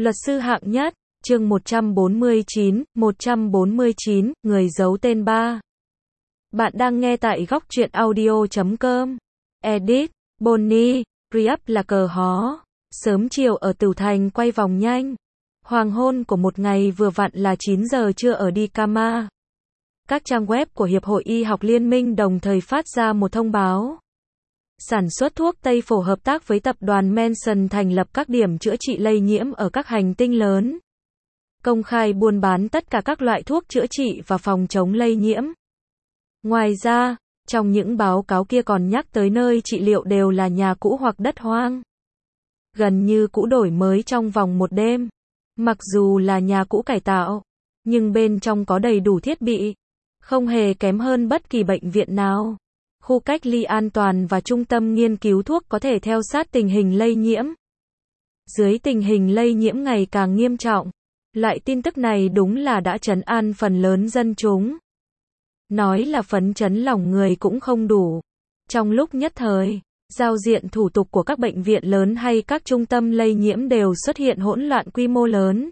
Luật sư hạng nhất, chương 149, người giấu tên ba. Bạn đang nghe tại góc truyện audio.com. Edit, Bonnie, Re-up là cờ hó. Sớm chiều ở Tửu Thành quay vòng nhanh. Hoàng hôn của một ngày vừa vặn là 9 giờ trưa ở Dikama. Các trang web của Hiệp hội Y học Liên minh đồng thời phát ra một thông báo. Sản xuất thuốc Tây Phổ hợp tác với tập đoàn Manson thành lập các điểm chữa trị lây nhiễm ở các hành tinh lớn. Công khai buôn bán tất cả các loại thuốc chữa trị và phòng chống lây nhiễm. Ngoài ra, trong những báo cáo kia còn nhắc tới nơi trị liệu đều là nhà cũ hoặc đất hoang. Gần như cũ đổi mới trong vòng một đêm. Mặc dù là nhà cũ cải tạo, nhưng bên trong có đầy đủ thiết bị. Không hề kém hơn bất kỳ bệnh viện nào. Khu cách ly an toàn và trung tâm nghiên cứu thuốc có thể theo sát tình hình lây nhiễm. Dưới tình hình lây nhiễm ngày càng nghiêm trọng, loại tin tức này đúng là đã trấn an phần lớn dân chúng. Nói là phấn chấn lòng người cũng không đủ. Trong lúc nhất thời, giao diện thủ tục của các bệnh viện lớn hay các trung tâm lây nhiễm đều xuất hiện hỗn loạn quy mô lớn.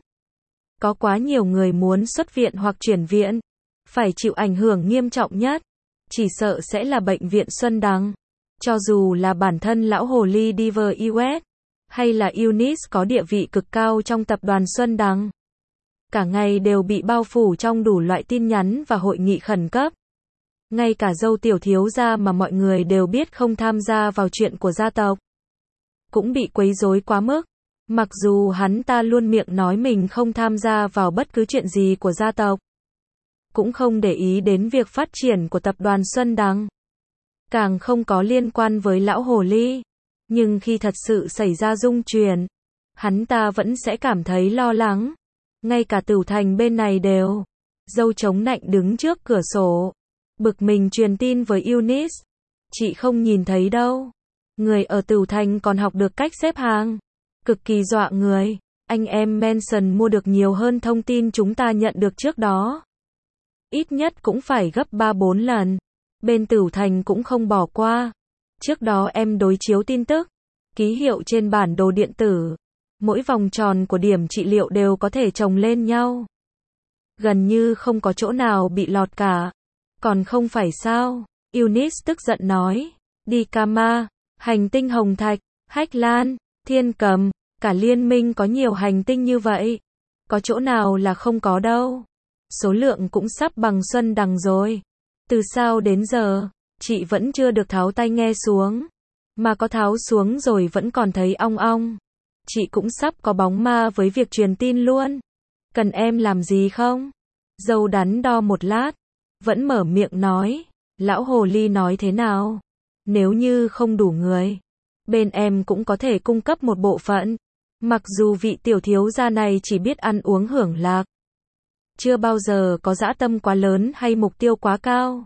Có quá nhiều người muốn xuất viện hoặc chuyển viện, phải chịu ảnh hưởng nghiêm trọng nhất. Chỉ sợ sẽ là bệnh viện Xuân Đằng. Cho dù là bản thân lão hồ ly Diver Iwet, hay là Eunice có địa vị cực cao trong tập đoàn Xuân Đằng. Cả ngày đều bị bao phủ trong đủ loại tin nhắn và hội nghị khẩn cấp. Ngay cả dâu tiểu thiếu gia mà mọi người đều biết không tham gia vào chuyện của gia tộc, cũng bị quấy rối quá mức. Mặc dù hắn ta luôn miệng nói mình không tham gia vào bất cứ chuyện gì của gia tộc, cũng không để ý đến việc phát triển của tập đoàn Xuân Đằng, càng không có liên quan với lão hồ ly. Nhưng khi thật sự xảy ra rung chuyển, hắn ta vẫn sẽ cảm thấy lo lắng. Ngay cả Tửu Thành bên này đều, dâu chống nạnh đứng trước cửa sổ, bực mình truyền tin với Eunice. Chị không nhìn thấy đâu. Người ở Tửu Thành còn học được cách xếp hàng. Cực kỳ dọa người. Anh em Manson mua được nhiều hơn thông tin chúng ta nhận được trước đó. Ít nhất cũng phải gấp 3-4 lần. Bên Tửu Thành cũng không bỏ qua. Trước đó em đối chiếu tin tức, ký hiệu trên bản đồ điện tử. Mỗi vòng tròn của điểm trị liệu đều có thể chồng lên nhau. Gần như không có chỗ nào bị lọt cả. Còn không phải sao? Eunice tức giận nói. Dikama, hành tinh Hồng Thạch, Hách Lan, Thiên Cầm, cả liên minh có nhiều hành tinh như vậy. Có chỗ nào là không có đâu. Số lượng cũng sắp bằng Xuân Đằng rồi. Từ sao đến giờ, chị vẫn chưa được tháo tai nghe xuống. Mà có tháo xuống rồi vẫn còn thấy ong ong. Chị cũng sắp có bóng ma với việc truyền tin luôn. Cần em làm gì không? Dâu đắn đo một lát, vẫn mở miệng nói. Lão hồ ly nói thế nào? Nếu như không đủ người, bên em cũng có thể cung cấp một bộ phận. Mặc dù vị tiểu thiếu gia này chỉ biết ăn uống hưởng lạc, chưa bao giờ có dã tâm quá lớn hay mục tiêu quá cao.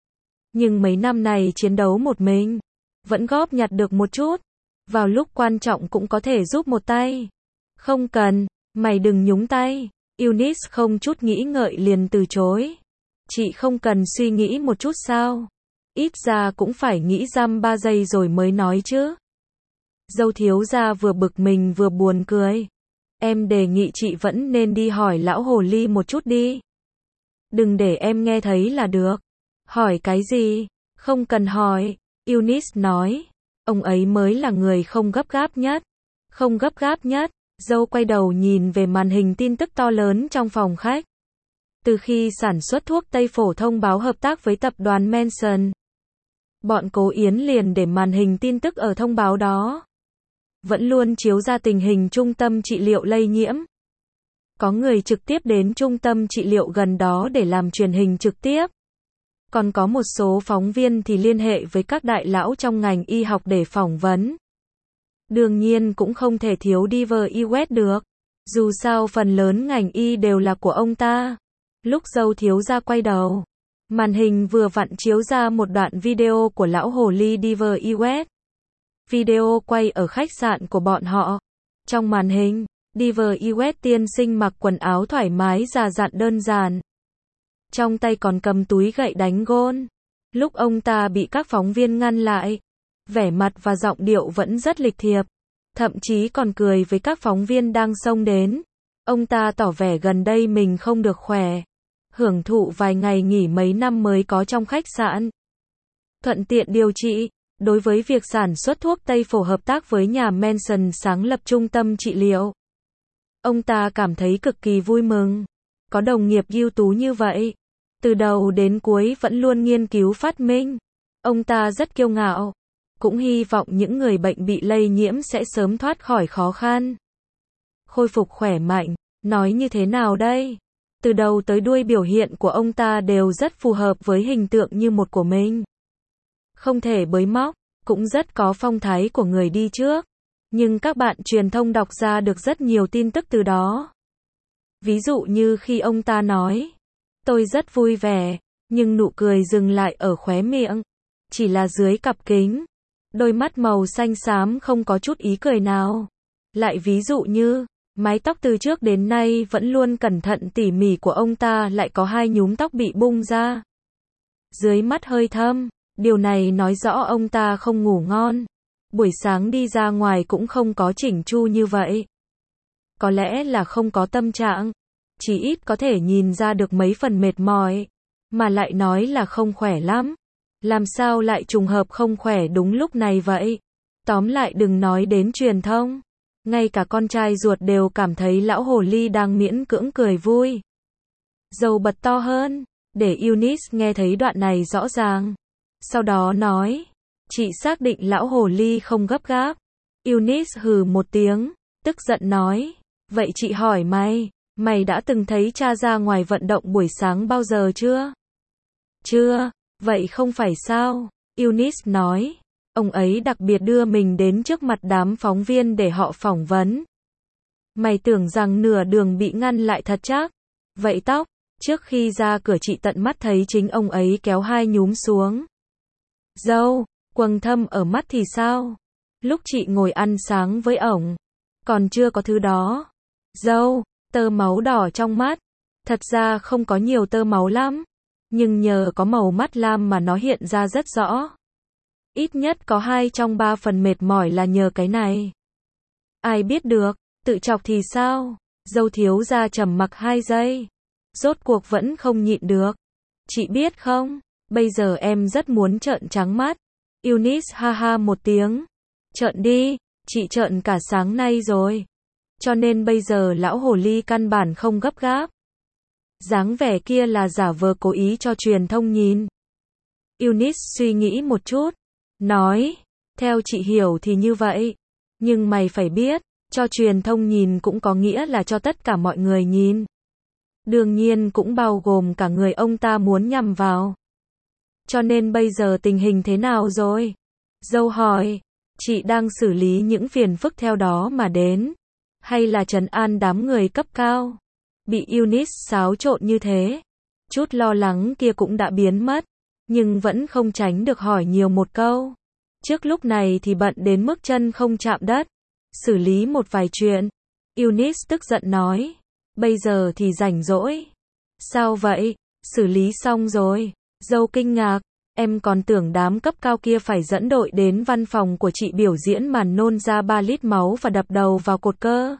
Nhưng mấy năm này chiến đấu một mình, vẫn góp nhặt được một chút. Vào lúc quan trọng cũng có thể giúp một tay. Không cần, mày đừng nhúng tay. Eunice không chút nghĩ ngợi liền từ chối. Chị không cần suy nghĩ một chút sao? Ít ra cũng phải nghĩ dăm 3 giây rồi mới nói chứ. Dâu thiếu gia vừa bực mình vừa buồn cười. Em đề nghị chị vẫn nên đi hỏi lão hồ ly một chút đi. Đừng để em nghe thấy là được. Hỏi cái gì? Không cần hỏi. Eunice nói. Ông ấy mới là người không gấp gáp nhất. Không gấp gáp nhất. Dâu quay đầu nhìn về màn hình tin tức to lớn trong phòng khách. Từ khi sản xuất thuốc Tây Phổ thông báo hợp tác với tập đoàn Manson, bọn Cố Yến liền để màn hình tin tức ở thông báo đó vẫn luôn chiếu ra tình hình trung tâm trị liệu lây nhiễm. Có người trực tiếp đến trung tâm trị liệu gần đó để làm truyền hình trực tiếp. Còn có một số phóng viên thì liên hệ với các đại lão trong ngành y học để phỏng vấn. Đương nhiên cũng không thể thiếu Diver Iwet được. Dù sao phần lớn ngành y đều là của ông ta. Lúc dâu thiếu gia quay đầu, màn hình vừa vặn chiếu ra một đoạn video của lão hồ ly Diver Iwet. Video quay ở khách sạn của bọn họ. Trong màn hình, Diver Iwet tiên sinh mặc quần áo thoải mái già dặn đơn giản. Trong tay còn cầm túi gậy đánh gôn. Lúc ông ta bị các phóng viên ngăn lại, vẻ mặt và giọng điệu vẫn rất lịch thiệp. thậm chí còn cười với các phóng viên đang xông đến. Ông ta tỏ vẻ gần đây mình không được khỏe, hưởng thụ vài ngày nghỉ mấy năm mới có trong khách sạn. Thuận tiện điều trị. Đối với việc sản xuất thuốc Tây Phổ hợp tác với nhà Manson sáng lập trung tâm trị liệu, ông ta cảm thấy cực kỳ vui mừng. Có đồng nghiệp ưu tú như vậy, từ đầu đến cuối vẫn luôn nghiên cứu phát minh. Ông ta rất kiêu ngạo, cũng hy vọng những người bệnh bị lây nhiễm sẽ sớm thoát khỏi khó khăn, khôi phục khỏe mạnh. Nói như thế nào đây? Từ đầu tới đuôi biểu hiện của ông ta đều rất phù hợp với hình tượng như một của mình. Không thể bới móc, cũng rất có phong thái của người đi trước. Nhưng các bạn truyền thông đọc ra được rất nhiều tin tức từ đó. Ví dụ như khi ông ta nói, tôi rất vui vẻ, nhưng nụ cười dừng lại ở khóe miệng, chỉ là dưới cặp kính. Đôi mắt màu xanh xám không có chút ý cười nào. Lại ví dụ như, mái tóc từ trước đến nay vẫn luôn cẩn thận tỉ mỉ của ông ta lại có hai nhúm tóc bị bung ra. Dưới mắt hơi thâm, điều này nói rõ ông ta không ngủ ngon. Buổi sáng đi ra ngoài cũng không có chỉnh chu như vậy. Có lẽ là không có tâm trạng, chỉ ít có thể nhìn ra được mấy phần mệt mỏi, mà lại nói là không khỏe lắm. Làm sao lại trùng hợp không khỏe đúng lúc này vậy? Tóm lại đừng nói đến truyền thông, ngay cả con trai ruột đều cảm thấy lão hồ ly đang miễn cưỡng cười vui. Dầu bật to hơn, để Eunice nghe thấy đoạn này rõ ràng. Sau đó nói, chị xác định lão hồ ly không gấp gáp. Eunice hừ một tiếng, tức giận nói, vậy chị hỏi mày đã từng thấy cha ra ngoài vận động buổi sáng bao giờ chưa? Chưa, vậy không phải sao? Eunice nói, ông ấy đặc biệt đưa mình đến trước mặt đám phóng viên để họ phỏng vấn. Mày tưởng rằng nửa đường bị ngăn lại thật chắc? Vậy tóc, trước khi ra cửa chị tận mắt thấy chính ông ấy kéo hai nhúm xuống. Râu, quầng thâm ở mắt thì sao? Lúc chị ngồi ăn sáng với ổng, còn chưa có thứ đó. Râu, tơ máu đỏ trong mắt. Thật ra không có nhiều tơ máu lắm, nhưng nhờ có màu mắt lam mà nó hiện ra rất rõ. Ít nhất có 2 trong 3 phần mệt mỏi là nhờ cái này. Ai biết được, tự chọc thì sao? Dâu thiếu gia trầm mặc 2 giây. Rốt cuộc vẫn không nhịn được. Chị biết không, bây giờ em rất muốn trợn trắng mắt. Eunice ha ha một tiếng. Trợn đi, chị trợn cả sáng nay rồi. Cho nên bây giờ lão hồ ly căn bản không gấp gáp. Dáng vẻ kia là giả vờ cố ý cho truyền thông nhìn. Eunice suy nghĩ một chút, nói, theo chị hiểu thì như vậy. Nhưng mày phải biết, cho truyền thông nhìn cũng có nghĩa là cho tất cả mọi người nhìn. Đương nhiên cũng bao gồm cả người ông ta muốn nhằm vào. Cho nên bây giờ tình hình thế nào rồi? Dâu hỏi, chị đang xử lý những phiền phức theo đó mà đến, hay là trấn an đám người cấp cao? Bị Eunice xáo trộn như thế, chút lo lắng kia cũng đã biến mất, nhưng vẫn không tránh được hỏi nhiều một câu. Trước lúc này thì bận đến mức chân không chạm đất, xử lý một vài chuyện. Eunice tức giận nói, bây giờ thì rảnh rỗi. Sao vậy? Xử lý xong rồi. Dâu kinh ngạc, em còn tưởng đám cấp cao kia phải dẫn đội đến văn phòng của chị biểu diễn màn nôn ra 3 lít máu và đập đầu vào cột cơ.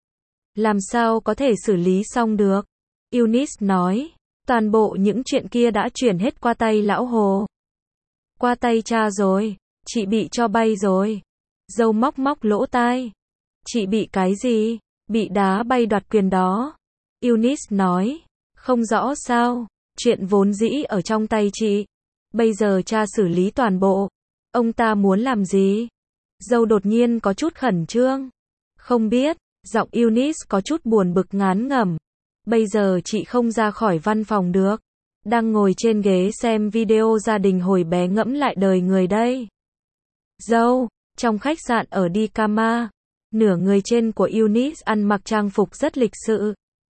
Làm sao có thể xử lý xong được? Eunice nói, toàn bộ những chuyện kia đã chuyển hết qua tay lão hồ. Qua tay cha rồi, chị bị cho bay rồi. Dâu móc móc lỗ tai. Chị bị cái gì? Bị đá bay đoạt quyền đó. Eunice nói, không rõ sao, chuyện vốn dĩ ở trong tay chị. Bây giờ cha xử lý toàn bộ. Ông ta muốn làm gì? Dâu đột nhiên có chút khẩn trương. Không biết, giọng Eunice có chút buồn bực ngán ngẩm. Bây giờ chị không ra khỏi văn phòng được. Đang ngồi trên ghế xem video gia đình hồi bé ngẫm lại đời người đây. Dâu, trong khách sạn ở Dikama, nửa người trên của Eunice ăn mặc trang phục rất lịch sự.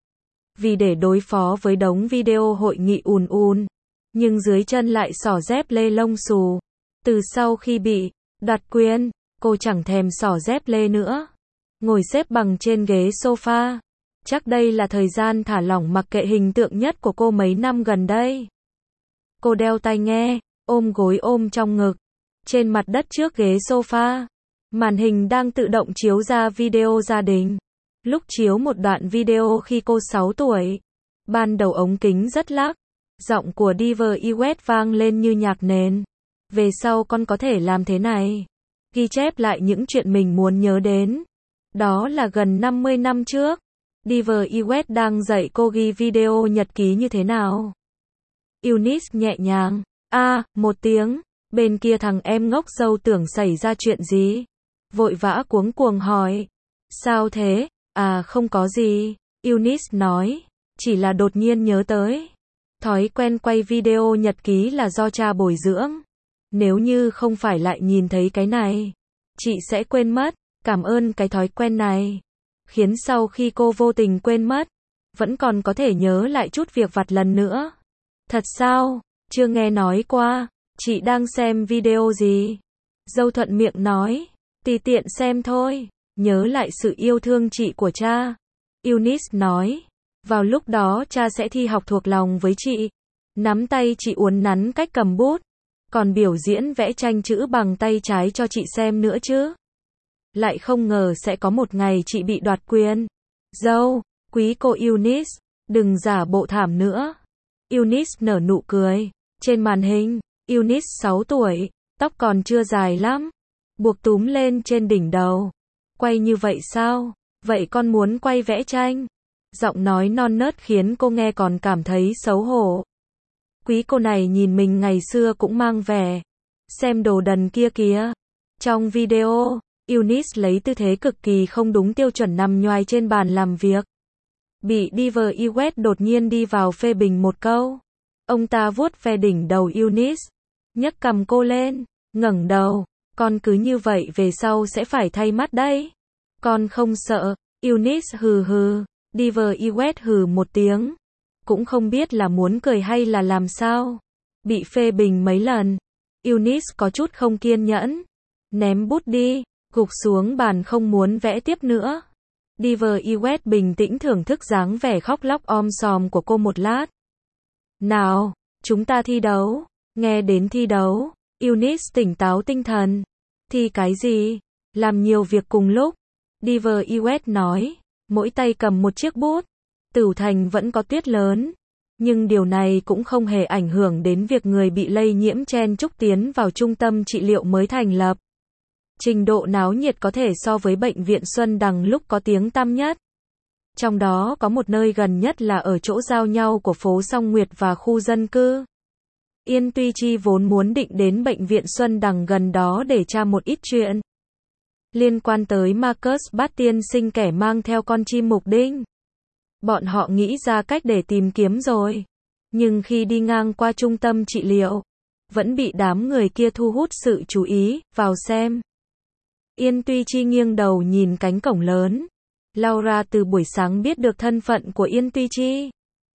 Vì để đối phó với đống video hội nghị ùn ùn, nhưng dưới chân lại xỏ dép lê lông xù. Từ sau khi bị đoạt quyền, cô chẳng thèm xỏ dép lê nữa. Ngồi xếp bằng trên ghế sofa. Chắc đây là thời gian thả lỏng mặc kệ hình tượng nhất của cô mấy năm gần đây. Cô đeo tai nghe, ôm gối ôm trong ngực, trên mặt đất trước ghế sofa. Màn hình đang tự động chiếu ra video gia đình. Lúc chiếu một đoạn video khi cô 6 tuổi. Ban đầu ống kính rất lắc. Giọng của Diver Iwet vang lên như nhạc nền. Về sau con có thể làm thế này. Ghi chép lại những chuyện mình muốn nhớ đến. Đó là gần 50 năm trước. Diver Iwet đang dạy cô ghi video nhật ký như thế nào. Eunice nhẹ nhàng. Một tiếng. Bên kia thằng em ngốc dâu tưởng xảy ra chuyện gì. Vội vã cuống cuồng hỏi. Sao thế? Không có gì. Eunice nói. Chỉ là đột nhiên nhớ tới. Thói quen quay video nhật ký là do cha bồi dưỡng. Nếu như không phải lại nhìn thấy cái này, chị sẽ quên mất. Cảm ơn cái thói quen này. Khiến sau khi cô vô tình quên mất, vẫn còn có thể nhớ lại chút việc vặt lần nữa. Thật sao? Chưa nghe nói qua. Chị đang xem video gì? Dâu thuận miệng nói. Tùy tiện xem thôi. Nhớ lại sự yêu thương chị của cha. Eunice nói. Vào lúc đó cha sẽ thi học thuộc lòng với chị. Nắm tay chị uốn nắn cách cầm bút. Còn biểu diễn vẽ tranh chữ bằng tay trái cho chị xem nữa chứ. Lại không ngờ sẽ có một ngày chị bị đoạt quyền. Dâu, quý cô Eunice, đừng giả bộ thảm nữa. Eunice nở nụ cười. Trên màn hình, Eunice 6 tuổi, tóc còn chưa dài lắm. Buộc túm lên trên đỉnh đầu. Quay như vậy sao? Vậy con muốn quay vẽ tranh? Giọng nói non nớt khiến cô nghe còn cảm thấy xấu hổ. Quý cô này nhìn mình ngày xưa cũng mang vẻ. Xem đồ đần kia kìa. Trong video, Eunice lấy tư thế cực kỳ không đúng tiêu chuẩn nằm nhoài trên bàn làm việc. Bị Diver Iwet đột nhiên đi vào phê bình một câu. Ông ta vuốt ve đỉnh đầu Eunice. Nhấc cầm cô lên. Ngẩng đầu. Con cứ như vậy về sau sẽ phải thay mắt đấy. Con không sợ. Eunice hừ hừ. Diver Iwet hừ một tiếng. Cũng không biết là muốn cười hay là làm sao. Bị phê bình mấy lần. Eunice có chút không kiên nhẫn. Ném bút đi. Gục xuống bàn không muốn vẽ tiếp nữa. Diver Iwet bình tĩnh thưởng thức dáng vẻ khóc lóc om sòm của cô một lát. Nào, chúng ta thi đấu. Nghe đến thi đấu, Eunice tỉnh táo tinh thần. Thi cái gì? Làm nhiều việc cùng lúc. Diver Iwet nói. Mỗi tay cầm một chiếc bút. Tửu Thành vẫn có tuyết lớn. Nhưng điều này cũng không hề ảnh hưởng đến việc người bị lây nhiễm chen chúc tiến vào trung tâm trị liệu mới thành lập. Trình độ náo nhiệt có thể so với bệnh viện Xuân Đằng lúc có tiếng tăm nhất. Trong đó có một nơi gần nhất là ở chỗ giao nhau của phố Song Nguyệt và khu dân cư. Yên Tuy Chi vốn muốn định đến bệnh viện Xuân Đằng gần đó để tra một ít chuyện liên quan tới Marcus Bát tiên sinh kẻ mang theo con chim mục đinh. Bọn họ nghĩ ra cách để tìm kiếm rồi. Nhưng khi đi ngang qua trung tâm trị liệu, vẫn bị đám người kia thu hút sự chú ý, vào xem. Yên Tuy Chi nghiêng đầu nhìn cánh cổng lớn. Laura từ buổi sáng biết được thân phận của Yên Tuy Chi.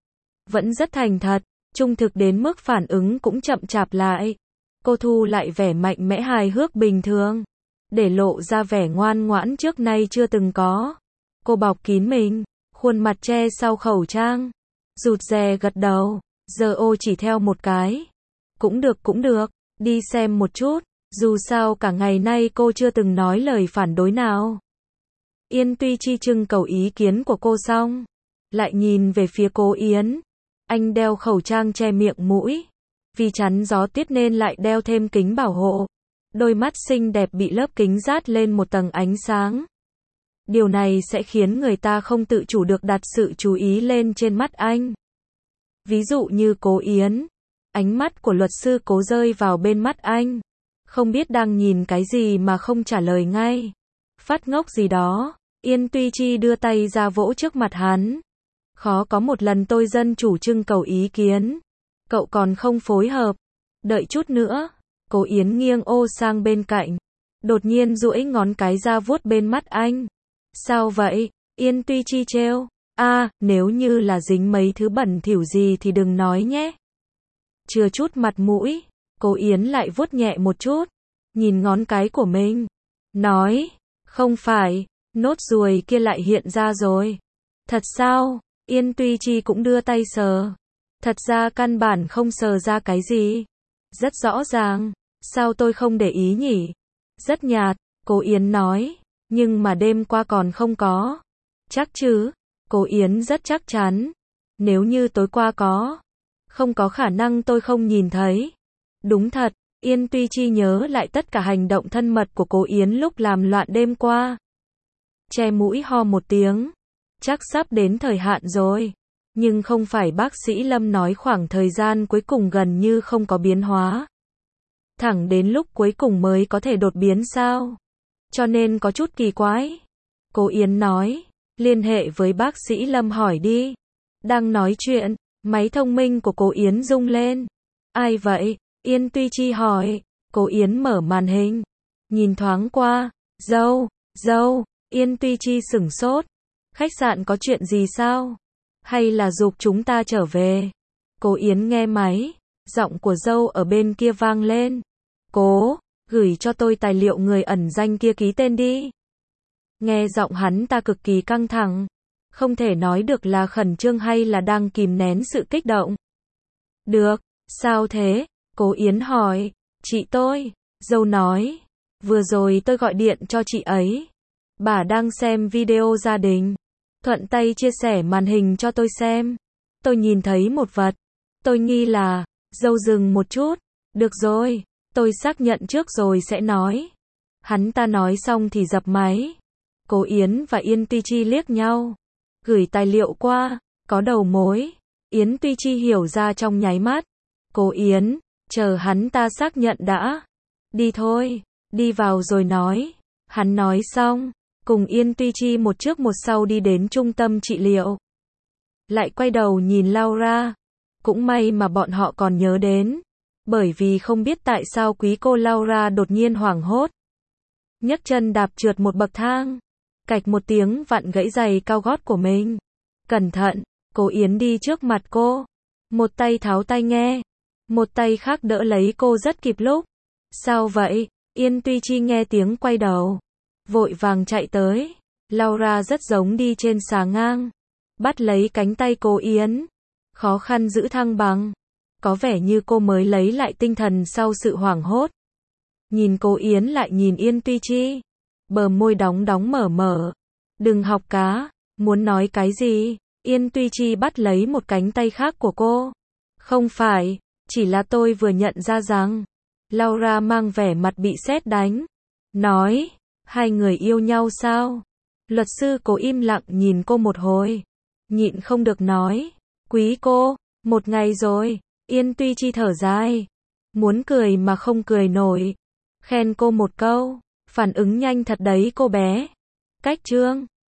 Vẫn rất thành thật, trung thực đến mức phản ứng cũng chậm chạp lại. Cô thu lại vẻ mạnh mẽ hài hước bình thường, để lộ ra vẻ ngoan ngoãn trước nay chưa từng có. Cô bọc kín mình, khuôn mặt che sau khẩu trang. Rụt rè gật đầu, giờ ô chỉ theo một cái. Cũng được, đi xem một chút. Dù sao cả ngày nay cô chưa từng nói lời phản đối nào. Yên Tuy Chi trưng cầu ý kiến của cô xong, lại nhìn về phía Cố Yến. Anh đeo khẩu trang che miệng mũi. Vì chắn gió tuyết nên lại đeo thêm kính bảo hộ. Đôi mắt xinh đẹp bị lớp kính dát lên một tầng ánh sáng. Điều này sẽ khiến người ta không tự chủ được đặt sự chú ý lên trên mắt anh. Ví dụ như Cố Yến. Ánh mắt của luật sư Cố rơi vào bên mắt anh. Không biết đang nhìn cái gì mà không trả lời ngay. Phát ngốc gì đó. Yên Tuy Chi đưa tay ra vỗ trước mặt hắn. Khó có một lần tôi dân chủ trưng cầu ý kiến. Cậu còn không phối hợp. Đợi chút nữa. Cố Yến nghiêng ô sang bên cạnh. Đột nhiên duỗi ngón cái ra vuốt bên mắt anh. Sao vậy? Yên Tuy Chi trêu. Nếu như là dính mấy thứ bẩn thỉu gì thì đừng nói nhé. Chừa chút mặt mũi. Cố Yến lại vuốt nhẹ một chút. Nhìn ngón cái của mình. Nói. Không phải. Nốt ruồi kia lại hiện ra rồi. Thật sao? Yên Tuy Chi cũng đưa tay sờ. Thật ra căn bản không sờ ra cái gì. Rất rõ ràng. Sao tôi không để ý nhỉ? Rất nhạt. Cố Yến nói, nhưng mà đêm qua còn không có. Chắc chứ? Cố Yến rất chắc chắn. Nếu như tối qua có, không có khả năng tôi không nhìn thấy. Đúng thật, Yên Tuy Chi nhớ lại tất cả hành động thân mật của Cố Yến lúc làm loạn đêm qua. Che mũi ho một tiếng. Chắc sắp đến thời hạn rồi. Nhưng không phải bác sĩ Lâm nói khoảng thời gian cuối cùng gần như không có biến hóa. Thẳng đến lúc cuối cùng mới có thể đột biến sao? Cho nên có chút kỳ quái. Cố Yến nói, liên hệ với bác sĩ Lâm hỏi đi. Đang nói chuyện, máy thông minh của Cố Yến rung lên. Ai vậy? Yên Tuy Chi hỏi. Cố Yến mở màn hình. Nhìn thoáng qua. Dâu. Yên Tuy Chi sửng sốt. Khách sạn có chuyện gì sao? Hay là giục chúng ta trở về? Cố Yến nghe máy. Giọng của dâu ở bên kia vang lên. Cố, gửi cho tôi tài liệu người ẩn danh kia ký tên đi. Nghe giọng hắn ta cực kỳ căng thẳng. Không thể nói được là khẩn trương hay là đang kìm nén sự kích động. Được, sao thế? Cố Yến hỏi. Chị tôi, dâu nói. Vừa rồi tôi gọi điện cho chị ấy. Bà đang xem video gia đình. Thuận tay chia sẻ màn hình cho tôi xem. Tôi nhìn thấy một vật. Tôi nghi là, dâu dừng một chút. Được rồi, tôi xác nhận trước rồi sẽ nói. Hắn ta nói xong thì dập máy. Cố Yến và Yên Tuy Chi liếc nhau. Gửi tài liệu qua, có đầu mối. Yến Tuy Chi hiểu ra trong nháy mắt. Cố Yến, chờ hắn ta xác nhận đã. Đi thôi, đi vào rồi nói. Hắn nói xong, cùng Yên Tuy Chi một trước một sau đi đến trung tâm trị liệu. Lại quay đầu nhìn Laura. Cũng may mà bọn họ còn nhớ đến. Bởi vì không biết tại sao quý cô Laura đột nhiên hoảng hốt. Nhấc chân đạp trượt một bậc thang. Cạch một tiếng vặn gãy giày cao gót của mình. Cẩn thận, Cố Yến đi trước mặt cô. Một tay tháo tai nghe. Một tay khác đỡ lấy cô rất kịp lúc. Sao vậy? Yên Tuy Chi nghe tiếng quay đầu. Vội vàng chạy tới. Laura rất giống đi trên xà ngang. Bắt lấy cánh tay Cố Yến. Khó khăn giữ thăng bằng. Có vẻ như cô mới lấy lại tinh thần sau sự hoảng hốt. Nhìn Cố Yến lại nhìn Yên Tuy Chi. Bờ môi đóng mở. Đừng học cá. Muốn nói cái gì? Yên Tuy Chi bắt lấy một cánh tay khác của cô. Không phải, chỉ là tôi vừa nhận ra rằng. Laura mang vẻ mặt bị sét đánh. Nói, hai người yêu nhau sao? Luật sư Cố im lặng nhìn cô một hồi. Nhịn không được nói. Quý cô, một ngày rồi. Yên Tuy Chi thở dài. Muốn cười mà không cười nổi. Khen cô một câu. Phản ứng nhanh thật đấy cô bé. Cách chương